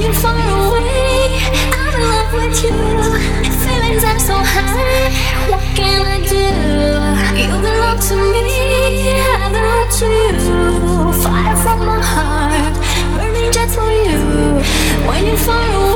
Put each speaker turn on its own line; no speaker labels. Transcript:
you're far away, I'm in love with you. Feelings are so high, what can I do? You belong to me, I belong to you. Fire from my heart, burning just for you. When you're far away,